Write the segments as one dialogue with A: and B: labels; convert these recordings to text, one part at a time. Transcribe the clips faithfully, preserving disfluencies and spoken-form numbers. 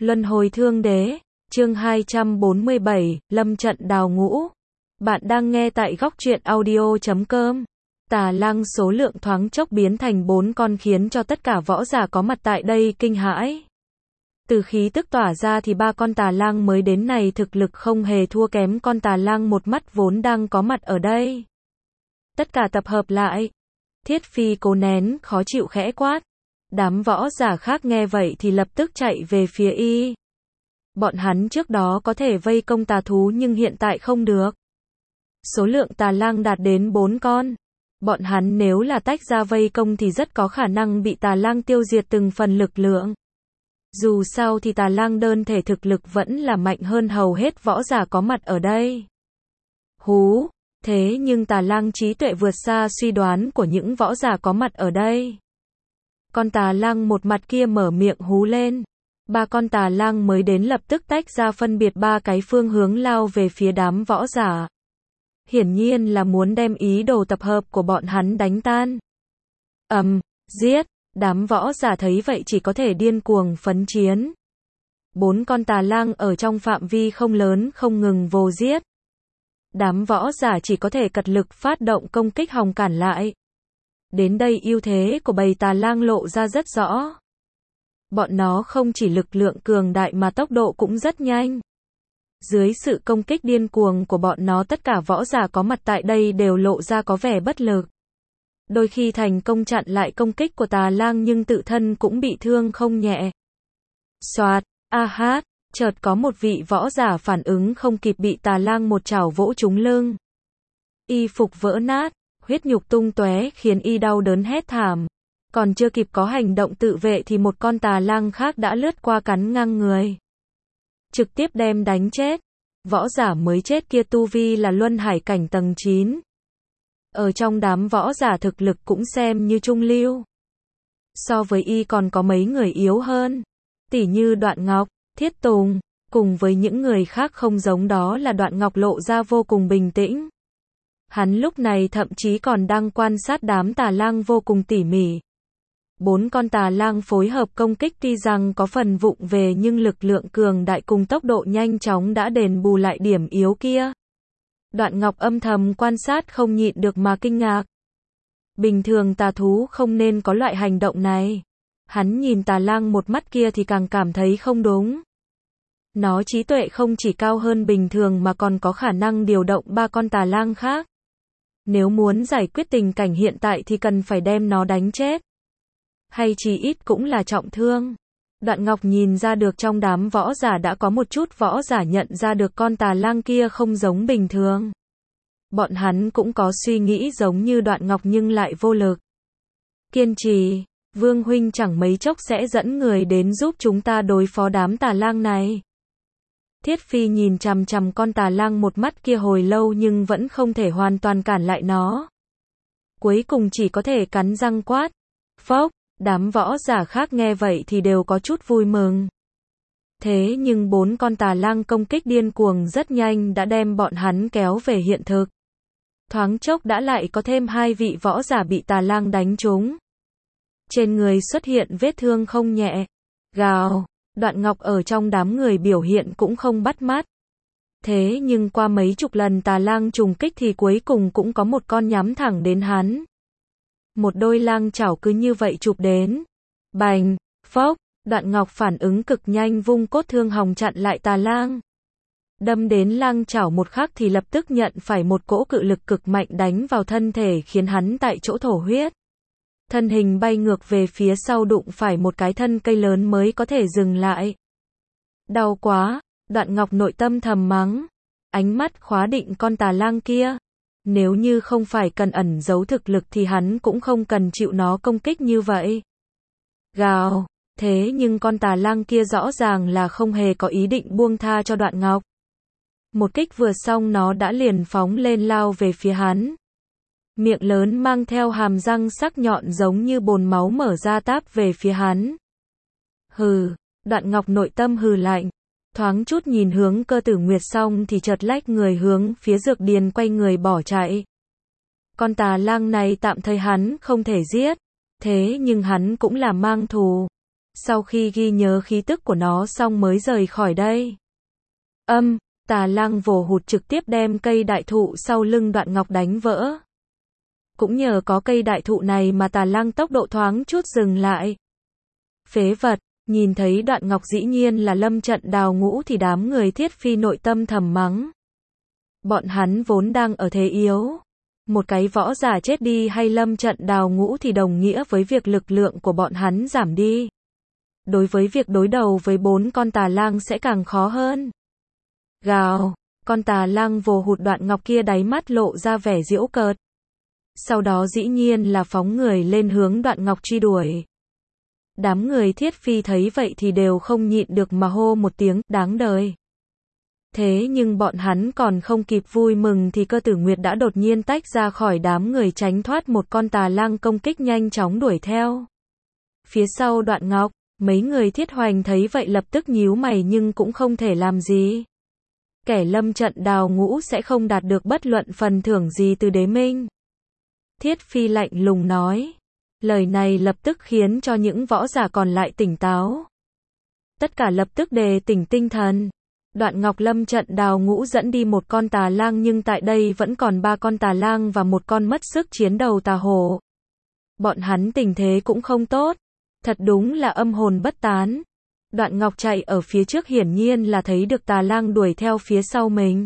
A: Luân hồi thương đế, chương hai trăm bốn mươi bảy, lâm trận đào ngũ. Bạn đang nghe tại góc truyện audio chấm com. Tà lang số lượng thoáng chốc biến thành bốn con khiến cho tất cả võ giả có mặt tại đây kinh hãi. Từ khí tức tỏa ra thì ba con tà lang mới đến này thực lực không hề thua kém con tà lang một mắt vốn đang có mặt ở đây. Tất cả tập hợp lại. Thiết Phi cố nén khó chịu khẽ quát. Đám võ giả khác nghe vậy thì lập tức chạy về phía y. Bọn hắn trước đó có thể vây công tà thú nhưng hiện tại không được. Số lượng tà lang đạt đến bốn con. Bọn hắn nếu là tách ra vây công thì rất có khả năng bị tà lang tiêu diệt từng phần lực lượng. Dù sao thì tà lang đơn thể thực lực vẫn là mạnh hơn hầu hết võ giả có mặt ở đây. Hú, thế nhưng tà lang trí tuệ vượt xa suy đoán của những võ giả có mặt ở đây. Con tà lang một mặt kia mở miệng hú lên. Ba con tà lang mới đến lập tức tách ra phân biệt ba cái phương hướng lao về phía đám võ giả. Hiển nhiên là muốn đem ý đồ tập hợp của bọn hắn đánh tan. Ầm, um, giết, đám võ giả thấy vậy chỉ có thể điên cuồng phấn chiến. Bốn con tà lang ở trong phạm vi không lớn không ngừng vồ giết. Đám võ giả chỉ có thể cật lực phát động công kích hòng cản lại. Đến đây ưu thế của bầy tà lang lộ ra rất rõ. Bọn nó không chỉ lực lượng cường đại mà tốc độ cũng rất nhanh. Dưới sự công kích điên cuồng của bọn nó tất cả võ giả có mặt tại đây đều lộ ra có vẻ bất lực. Đôi khi thành công chặn lại công kích của tà lang nhưng tự thân cũng bị thương không nhẹ. Soạt, a hát, chợt có một vị võ giả phản ứng không kịp bị tà lang một chảo vỗ trúng lưng. Y phục vỡ nát, huyết nhục tung tóe khiến y đau đớn hét thảm. Còn chưa kịp có hành động tự vệ thì một con tà lang khác đã lướt qua cắn ngang người. Trực tiếp đem đánh chết. Võ giả mới chết kia tu vi là luân hải cảnh tầng chín. Ở trong đám võ giả thực lực cũng xem như trung lưu. So với y còn có mấy người yếu hơn. Tỉ như Đoạn Ngọc, Thiết Tùng, cùng với những người khác không giống đó là Đoạn Ngọc lộ ra vô cùng bình tĩnh. Hắn lúc này thậm chí còn đang quan sát đám tà lang vô cùng tỉ mỉ. Bốn con tà lang phối hợp công kích tuy rằng có phần vụng về nhưng lực lượng cường đại cùng tốc độ nhanh chóng đã đền bù lại điểm yếu kia. Đoạn Ngọc âm thầm quan sát không nhịn được mà kinh ngạc. Bình thường tà thú không nên có loại hành động này. Hắn nhìn tà lang một mắt kia thì càng cảm thấy không đúng. Nó trí tuệ không chỉ cao hơn bình thường mà còn có khả năng điều động ba con tà lang khác. Nếu muốn giải quyết tình cảnh hiện tại thì cần phải đem nó đánh chết. Hay chỉ ít cũng là trọng thương. Đoạn Ngọc nhìn ra được trong đám võ giả đã có một chút võ giả nhận ra được con tà lang kia không giống bình thường. Bọn hắn cũng có suy nghĩ giống như Đoạn Ngọc nhưng lại vô lực. Kiên trì, Vương huynh chẳng mấy chốc sẽ dẫn người đến giúp chúng ta đối phó đám tà lang này. Thiết Phi nhìn chằm chằm con tà lang một mắt kia hồi lâu nhưng vẫn không thể hoàn toàn cản lại nó. Cuối cùng chỉ có thể cắn răng quát. Phốc, đám võ giả khác nghe vậy thì đều có chút vui mừng. Thế nhưng bốn con tà lang công kích điên cuồng rất nhanh đã đem bọn hắn kéo về hiện thực. Thoáng chốc đã lại có thêm hai vị võ giả bị tà lang đánh trúng. Trên người xuất hiện vết thương không nhẹ. Gào, Đoạn Ngọc ở trong đám người biểu hiện cũng không bắt mắt. Thế nhưng qua mấy chục lần tà lang trùng kích thì cuối cùng cũng có một con nhắm thẳng đến hắn. Một đôi lang chảo cứ như vậy chụp đến. Bành, phốc, Đoạn Ngọc phản ứng cực nhanh vung cốt thương hòng chặn lại tà lang. Đâm đến lang chảo một khắc thì lập tức nhận phải một cỗ cự lực cực mạnh đánh vào thân thể khiến hắn tại chỗ thổ huyết. Thân hình bay ngược về phía sau đụng phải một cái thân cây lớn mới có thể dừng lại. Đau quá, Đoạn Ngọc nội tâm thầm mắng. Ánh mắt khóa định con tà lang kia. Nếu như không phải cần ẩn giấu thực lực thì hắn cũng không cần chịu nó công kích như vậy. Gào, thế nhưng con tà lang kia rõ ràng là không hề có ý định buông tha cho Đoạn Ngọc. Một kích vừa xong nó đã liền phóng lên lao về phía hắn. Miệng lớn mang theo hàm răng sắc nhọn giống như bồn máu mở ra táp về phía hắn. Hừ, Đoạn Ngọc nội tâm hừ lạnh. Thoáng chút nhìn hướng Cơ Tử Nguyệt xong thì chợt lách người hướng phía dược điền quay người bỏ chạy. Con tà lang này tạm thời hắn không thể giết. Thế nhưng hắn cũng là mang thù. Sau khi ghi nhớ khí tức của nó xong mới rời khỏi đây. Âm, Tà Lang vồ hụt trực tiếp đem cây đại thụ sau lưng Đoạn Ngọc đánh vỡ. Cũng nhờ có cây đại thụ này mà Tà Lang tốc độ thoáng chút dừng lại. Phế vật, nhìn thấy Đoạn Ngọc dĩ nhiên là lâm trận đào ngũ thì đám người Thiết Phi nội tâm thầm mắng. Bọn hắn vốn đang ở thế yếu. Một cái võ giả chết đi hay lâm trận đào ngũ thì đồng nghĩa với việc lực lượng của bọn hắn giảm đi. Đối với việc đối đầu với bốn con Tà Lang sẽ càng khó hơn. Gào, con Tà Lang vồ hụt Đoạn Ngọc kia đáy mắt lộ ra vẻ giễu cợt. Sau đó dĩ nhiên là phóng người lên hướng Đoạn Ngọc truy đuổi. Đám người Thiết Phi thấy vậy thì đều không nhịn được mà hô một tiếng, đáng đời. Thế nhưng bọn hắn còn không kịp vui mừng thì Cơ Tử Nguyệt đã đột nhiên tách ra khỏi đám người tránh thoát một con Tà Lang công kích nhanh chóng đuổi theo. Phía sau Đoạn Ngọc, mấy người Thiết Hoành thấy vậy lập tức nhíu mày nhưng cũng không thể làm gì. Kẻ lâm trận đào ngũ sẽ không đạt được bất luận phần thưởng gì từ đế minh. Thiết Phi lạnh lùng nói. Lời này lập tức khiến cho những võ giả còn lại tỉnh táo. Tất cả lập tức đề tỉnh tinh thần. Đoạn Ngọc lâm trận đào ngũ dẫn đi một con Tà Lang nhưng tại đây vẫn còn ba con Tà Lang và một con mất sức chiến đầu tà hổ. Bọn hắn tình thế cũng không tốt. Thật đúng là âm hồn bất tán. Đoạn Ngọc chạy ở phía trước hiển nhiên là thấy được Tà Lang đuổi theo phía sau mình.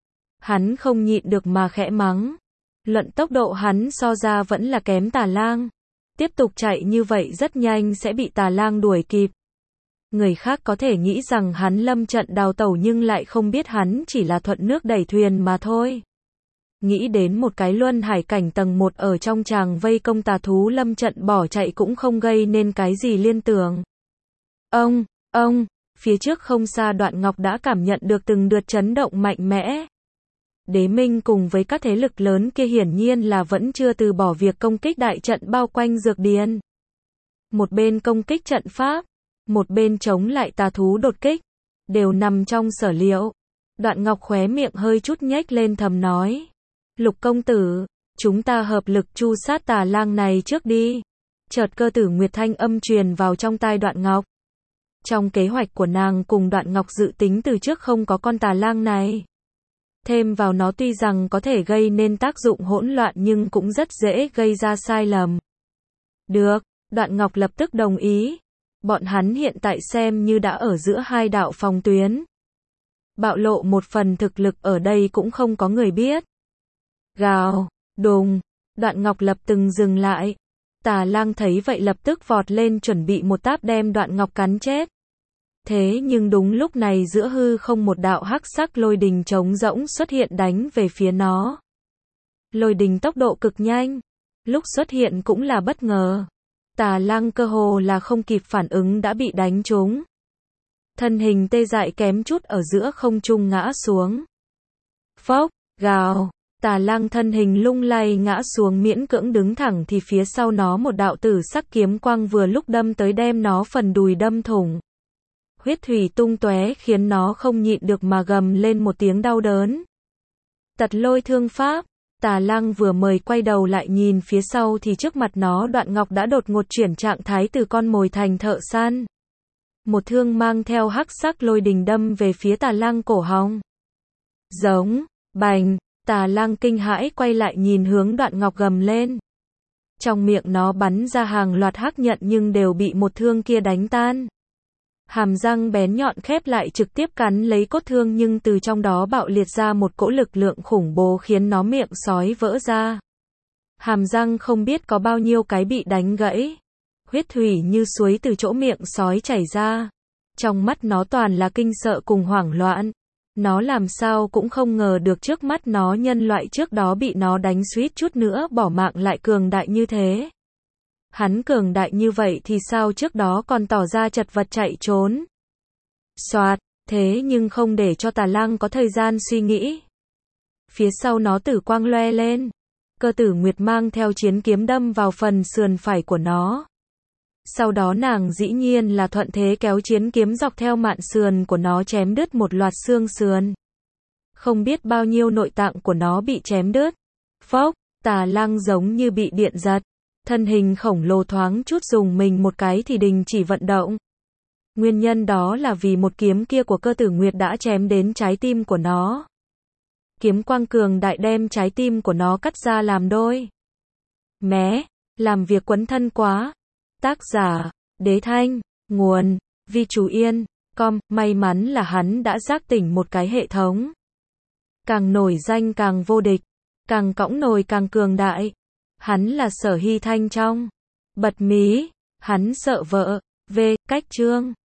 A: Hắn không nhịn được mà khẽ mắng. Luận tốc độ hắn so ra vẫn là kém Tà Lang. Tiếp tục chạy như vậy rất nhanh sẽ bị Tà Lang đuổi kịp. Người khác có thể nghĩ rằng hắn lâm trận đào tẩu nhưng lại không biết hắn chỉ là thuận nước đẩy thuyền mà thôi. Nghĩ đến một cái luân hải cảnh tầng một ở trong tràng vây công tà thú lâm trận bỏ chạy cũng không gây nên cái gì liên tưởng. Ông, ông, phía trước không xa Đoạn Ngọc đã cảm nhận được từng đợt chấn động mạnh mẽ. Đế minh cùng với các thế lực lớn kia hiển nhiên là vẫn chưa từ bỏ việc công kích đại trận bao quanh dược điền. Một bên công kích trận pháp, một bên chống lại tà thú đột kích, đều nằm trong sở liệu. Đoạn Ngọc khóe miệng hơi chút nhếch lên thầm nói. Lục công tử, chúng ta hợp lực tru sát Tà Lang này trước đi. Chợt Cơ Tử Nguyệt thanh âm truyền vào trong tai Đoạn Ngọc. Trong kế hoạch của nàng cùng Đoạn Ngọc dự tính từ trước không có con Tà Lang này. Thêm vào nó tuy rằng có thể gây nên tác dụng hỗn loạn nhưng cũng rất dễ gây ra sai lầm. Được, Đoạn Ngọc lập tức đồng ý. Bọn hắn hiện tại xem như đã ở giữa hai đạo phòng tuyến. Bạo lộ một phần thực lực ở đây cũng không có người biết. Gào, đùng, Đoạn Ngọc lập từng dừng lại. Tà Lang thấy vậy lập tức vọt lên chuẩn bị một táp đem Đoạn Ngọc cắn chết. Thế nhưng đúng lúc này giữa hư không một đạo hắc sắc lôi đình trống rỗng xuất hiện đánh về phía nó. Lôi đình tốc độ cực nhanh, lúc xuất hiện cũng là bất ngờ. Tà Lang cơ hồ là không kịp phản ứng đã bị đánh trúng. Thân hình tê dại kém chút ở giữa không trung ngã xuống. Phốc, gào, Tà Lang thân hình lung lay ngã xuống miễn cưỡng đứng thẳng thì phía sau nó một đạo tử sắc kiếm quang vừa lúc đâm tới đem nó phần đùi đâm thủng. Huyết thủy tung tóe khiến nó không nhịn được mà gầm lên một tiếng đau đớn. Tật lôi thương pháp, Tà Lang vừa mới quay đầu lại nhìn phía sau thì trước mặt nó Đoạn Ngọc đã đột ngột chuyển trạng thái từ con mồi thành thợ săn. Một thương mang theo hắc sắc lôi đình đâm về phía Tà Lang cổ họng. Giống, bành, Tà Lang kinh hãi quay lại nhìn hướng Đoạn Ngọc gầm lên. Trong miệng nó bắn ra hàng loạt hắc nhận nhưng đều bị một thương kia đánh tan. Hàm răng bén nhọn khép lại trực tiếp cắn lấy cốt thương nhưng từ trong đó bạo liệt ra một cỗ lực lượng khủng bố khiến nó miệng sói vỡ ra. Hàm răng không biết có bao nhiêu cái bị đánh gãy. Huyết thủy như suối từ chỗ miệng sói chảy ra. Trong mắt nó toàn là kinh sợ cùng hoảng loạn. Nó làm sao cũng không ngờ được trước mắt nó nhân loại trước đó bị nó đánh suýt chút nữa bỏ mạng lại cường đại như thế. Hắn cường đại như vậy thì sao trước đó còn tỏ ra chật vật chạy trốn. Soạt, thế nhưng không để cho Tà Lang có thời gian suy nghĩ. Phía sau nó tử quang loe lên. Cơ Tử Nguyệt mang theo chiến kiếm đâm vào phần sườn phải của nó. Sau đó nàng dĩ nhiên là thuận thế kéo chiến kiếm dọc theo mạn sườn của nó chém đứt một loạt xương sườn. Không biết bao nhiêu nội tạng của nó bị chém đứt. Phốc, Tà Lang giống như bị điện giật. Thân hình khổng lồ thoáng chút dùng mình một cái thì đình chỉ vận động. Nguyên nhân đó là vì một kiếm kia của Cơ Tử Nguyệt đã chém đến trái tim của nó. Kiếm quang cường đại đem trái tim của nó cắt ra làm đôi. Mé, làm việc quấn thân quá. Tác giả, Đế Thanh, nguồn, Vi Chú Yên, com, may mắn là hắn đã giác tỉnh một cái hệ thống. Càng nổi danh càng vô địch, càng cõng nồi càng cường đại. Hắn là Sở Hy Thanh trong Bật Mí, hắn sợ vợ, V, cách chương.